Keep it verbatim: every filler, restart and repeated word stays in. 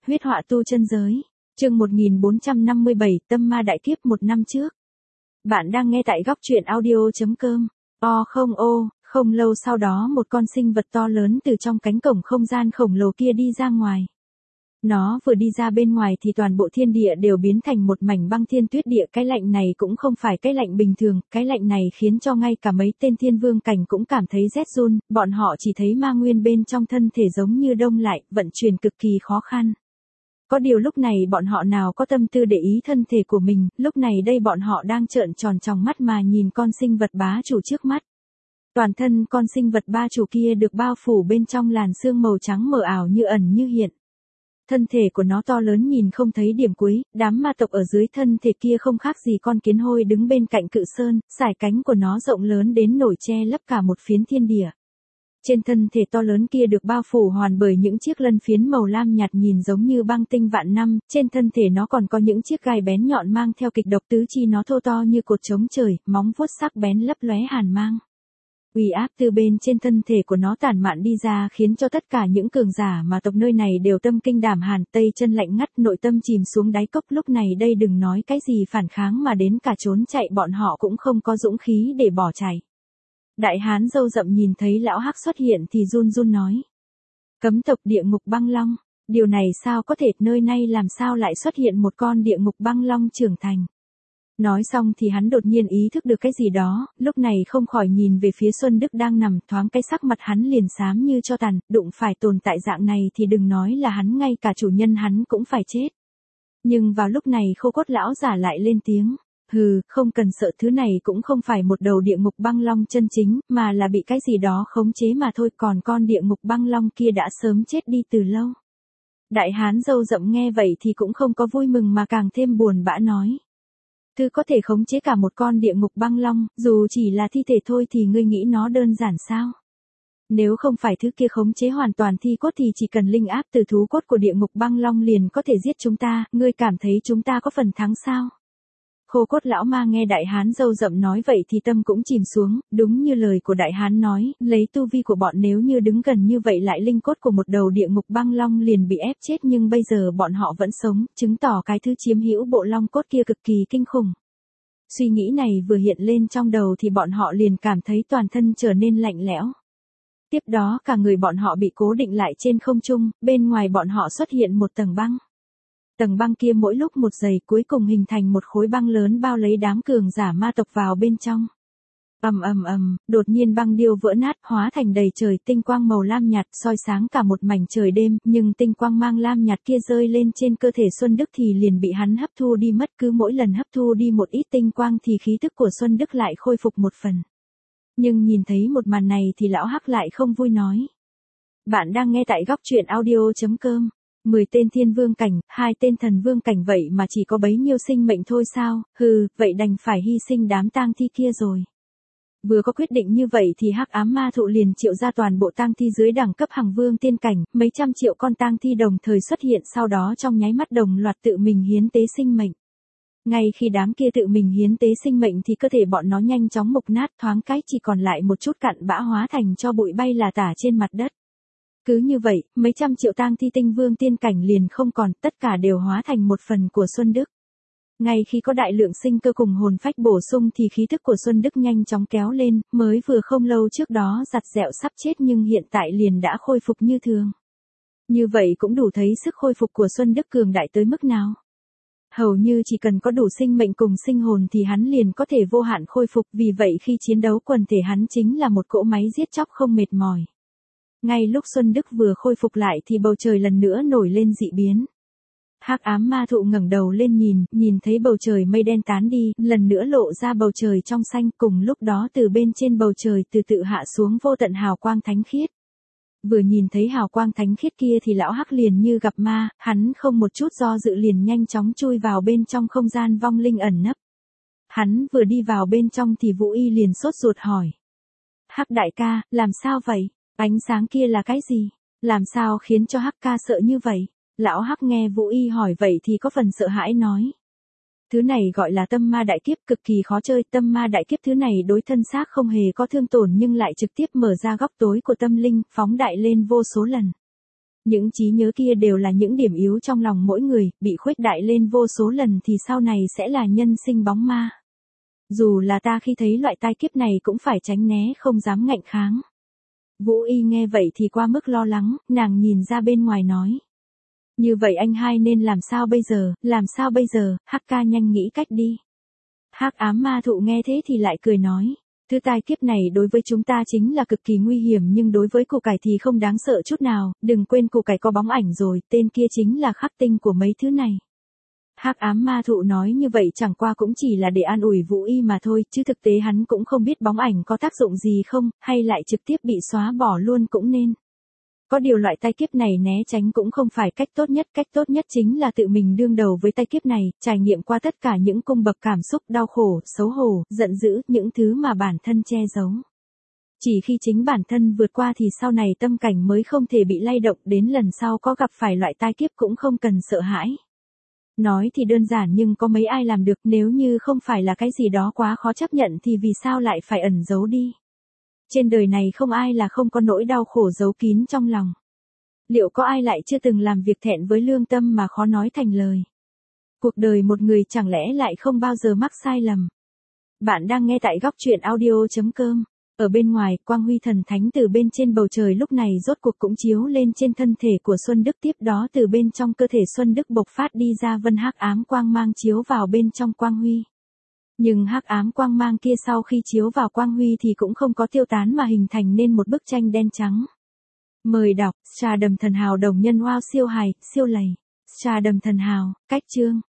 huyết họa tu chân giới. Chương một nghìn bốn trăm năm mươi bảy, tâm ma đại kiếp một năm trước. Bạn đang nghe tại góc truyện audio chấm com. O không ô, không lâu sau đó một con sinh vật to lớn từ trong cánh cổng không gian khổng lồ kia đi ra ngoài. Nó vừa đi ra bên ngoài thì toàn bộ thiên địa đều biến thành một mảnh băng thiên tuyết địa. Cái lạnh này cũng không phải cái lạnh bình thường, cái lạnh này khiến cho ngay cả mấy tên thiên vương cảnh cũng cảm thấy rét run, bọn họ chỉ thấy ma nguyên bên trong thân thể giống như đông lại, vận chuyển cực kỳ khó khăn. Có điều lúc này bọn họ nào có tâm tư để ý thân thể của mình, lúc này đây bọn họ đang trợn tròn tròng mắt mà nhìn con sinh vật bá chủ trước mắt. Toàn thân con sinh vật ba chủ kia được bao phủ bên trong làn sương màu trắng mờ ảo như ẩn như hiện. Thân thể của nó to lớn nhìn không thấy điểm cuối, đám ma tộc ở dưới thân thể kia không khác gì con kiến hôi đứng bên cạnh cự sơn, sải cánh của nó rộng lớn đến nổi che lấp cả một phiến thiên địa. Trên thân thể to lớn kia được bao phủ hoàn bởi những chiếc lân phiến màu lam nhạt nhìn giống như băng tinh vạn năm, trên thân thể nó còn có những chiếc gai bén nhọn mang theo kịch độc, tứ chi nó thô to như cột trống trời, móng vuốt sắc bén lấp lóe hàn mang. Uy áp từ bên trên thân thể của nó tản mạn đi ra khiến cho tất cả những cường giả mà tộc nơi này đều tâm kinh đảm hàn, tay chân lạnh ngắt, nội tâm chìm xuống đáy cốc. Lúc này đây đừng nói cái gì phản kháng mà đến cả trốn chạy bọn họ cũng không có dũng khí để bỏ chạy. Đại hán râu rậm nhìn thấy lão hắc xuất hiện thì run run nói. Cấm tộc địa ngục băng long, điều này sao có thể, nơi này làm sao lại xuất hiện một con địa ngục băng long trưởng thành. Nói xong thì hắn đột nhiên ý thức được cái gì đó, lúc này không khỏi nhìn về phía Xuân Đức đang nằm, thoáng cái sắc mặt hắn liền xám như cho tàn, đụng phải tồn tại dạng này thì đừng nói là hắn, ngay cả chủ nhân hắn cũng phải chết. Nhưng vào lúc này Khô Cốt lão giả lại lên tiếng. Hừ, không cần sợ, thứ này cũng không phải một đầu địa ngục băng long chân chính, mà là bị cái gì đó khống chế mà thôi, còn con địa ngục băng long kia đã sớm chết đi từ lâu. Đại hán râu rậm nghe vậy thì cũng không có vui mừng mà càng thêm buồn bã nói. Thứ có thể khống chế cả một con địa ngục băng long, dù chỉ là thi thể thôi thì ngươi nghĩ nó đơn giản sao? Nếu không phải thứ kia khống chế hoàn toàn thi cốt thì chỉ cần linh áp từ thú cốt của địa ngục băng long liền có thể giết chúng ta, ngươi cảm thấy chúng ta có phần thắng sao? Khô Cốt lão ma nghe đại hán râu rậm nói vậy thì tâm cũng chìm xuống, đúng như lời của đại hán nói, lấy tu vi của bọn nếu như đứng gần như vậy lại linh cốt của một đầu địa ngục băng long liền bị ép chết, nhưng bây giờ bọn họ vẫn sống, chứng tỏ cái thứ chiếm hữu bộ long cốt kia cực kỳ kinh khủng. Suy nghĩ này vừa hiện lên trong đầu thì bọn họ liền cảm thấy toàn thân trở nên lạnh lẽo. Tiếp đó cả người bọn họ bị cố định lại trên không trung, bên ngoài bọn họ xuất hiện một tầng băng. Tầng băng kia mỗi lúc một dày, cuối cùng hình thành một khối băng lớn bao lấy đám cường giả ma tộc vào bên trong. Ầm ầm ầm, đột nhiên băng điêu vỡ nát, hóa thành đầy trời tinh quang màu lam nhạt, soi sáng cả một mảnh trời đêm, nhưng tinh quang mang lam nhạt kia rơi lên trên cơ thể Xuân Đức thì liền bị hắn hấp thu đi mất, cứ mỗi lần hấp thu đi một ít tinh quang thì khí tức của Xuân Đức lại khôi phục một phần. Nhưng nhìn thấy một màn này thì lão hắc lại không vui nói. Bạn đang nghe tại góc truyện audio chấm com. Mười tên thiên vương cảnh, hai tên thần vương cảnh vậy mà chỉ có bấy nhiêu sinh mệnh thôi sao, hừ, vậy đành phải hy sinh đám tang thi kia rồi. Vừa có quyết định như vậy thì hắc ám ma thụ liền triệu ra toàn bộ tang thi dưới đẳng cấp hằng vương tiên cảnh, mấy trăm triệu con tang thi đồng thời xuất hiện, sau đó trong nháy mắt đồng loạt tự mình hiến tế sinh mệnh. Ngay khi đám kia tự mình hiến tế sinh mệnh thì cơ thể bọn nó nhanh chóng mục nát, thoáng cái chỉ còn lại một chút cặn bã hóa thành cho bụi bay là tả trên mặt đất. Cứ như vậy, mấy trăm triệu tang thi tinh vương tiên cảnh liền không còn, tất cả đều hóa thành một phần của Xuân Đức. Ngay khi có đại lượng sinh cơ cùng hồn phách bổ sung thì khí thức của Xuân Đức nhanh chóng kéo lên, mới vừa không lâu trước đó giặt dẹo sắp chết nhưng hiện tại liền đã khôi phục như thường. Như vậy cũng đủ thấy sức khôi phục của Xuân Đức cường đại tới mức nào. Hầu như chỉ cần có đủ sinh mệnh cùng sinh hồn thì hắn liền có thể vô hạn khôi phục, vì vậy khi chiến đấu quần thể hắn chính là một cỗ máy giết chóc không mệt mỏi. Ngay lúc Xuân Đức vừa khôi phục lại thì bầu trời lần nữa nổi lên dị biến. Hắc ám ma thụ ngẩng đầu lên nhìn, nhìn thấy bầu trời mây đen tán đi, lần nữa lộ ra bầu trời trong xanh, cùng lúc đó từ bên trên bầu trời từ tự hạ xuống vô tận hào quang thánh khiết. Vừa nhìn thấy hào quang thánh khiết kia thì lão hắc liền như gặp ma, hắn không một chút do dự liền nhanh chóng chui vào bên trong không gian vong linh ẩn nấp. Hắn vừa đi vào bên trong thì Vũ Y liền sốt ruột hỏi. Hắc đại ca, làm sao vậy? Ánh sáng kia là cái gì? Làm sao khiến cho Hắc ca sợ như vậy? Lão Hắc nghe Vũ Y hỏi vậy thì có phần sợ hãi nói. Thứ này gọi là tâm ma đại kiếp, cực kỳ khó chơi. Tâm ma đại kiếp thứ này đối thân xác không hề có thương tổn nhưng lại trực tiếp mở ra góc tối của tâm linh, phóng đại lên vô số lần. Những trí nhớ kia đều là những điểm yếu trong lòng mỗi người, bị khuếch đại lên vô số lần thì sau này sẽ là nhân sinh bóng ma. Dù là ta khi thấy loại tai kiếp này cũng phải tránh né không dám ngạnh kháng. Vũ Y nghe vậy thì qua mức lo lắng, nàng nhìn ra bên ngoài nói. Như vậy anh hai nên làm sao bây giờ, làm sao bây giờ, Hắc ca nhanh nghĩ cách đi. Hắc ám ma thụ nghe thế thì lại cười nói. Thứ tai kiếp này đối với chúng ta chính là cực kỳ nguy hiểm nhưng đối với củ cải thì không đáng sợ chút nào, đừng quên củ cải có bóng ảnh rồi, tên kia chính là khắc tinh của mấy thứ này. Hắc ám ma thụ nói như vậy chẳng qua cũng chỉ là để an ủi Vũ Y mà thôi, chứ thực tế hắn cũng không biết bóng ảnh có tác dụng gì không, hay lại trực tiếp bị xóa bỏ luôn cũng nên. Có điều loại tai kiếp này né tránh cũng không phải cách tốt nhất, cách tốt nhất chính là tự mình đương đầu với tai kiếp này, trải nghiệm qua tất cả những cung bậc cảm xúc đau khổ, xấu hổ, giận dữ, những thứ mà bản thân che giấu. Chỉ khi chính bản thân vượt qua thì sau này tâm cảnh mới không thể bị lay động, đến lần sau có gặp phải loại tai kiếp cũng không cần sợ hãi. Nói thì đơn giản nhưng có mấy ai làm được, nếu như không phải là cái gì đó quá khó chấp nhận thì vì sao lại phải ẩn giấu đi. Trên đời này không ai là không có nỗi đau khổ giấu kín trong lòng. Liệu có ai lại chưa từng làm việc thẹn với lương tâm mà khó nói thành lời. Cuộc đời một người chẳng lẽ lại không bao giờ mắc sai lầm. Bạn đang nghe tại góc truyện audio chấm com. Ở bên ngoài, quang huy thần thánh từ bên trên bầu trời lúc này rốt cuộc cũng chiếu lên trên thân thể của Xuân Đức, tiếp đó từ bên trong cơ thể Xuân Đức bộc phát đi ra vân hắc ám quang mang chiếu vào bên trong quang huy. Nhưng hắc ám quang mang kia sau khi chiếu vào quang huy thì cũng không có tiêu tán mà hình thành nên một bức tranh đen trắng. Mời đọc, Trà Đầm Thần Hào đồng nhân wow siêu hài, siêu lầy. Trà Đầm Thần Hào, cách chương.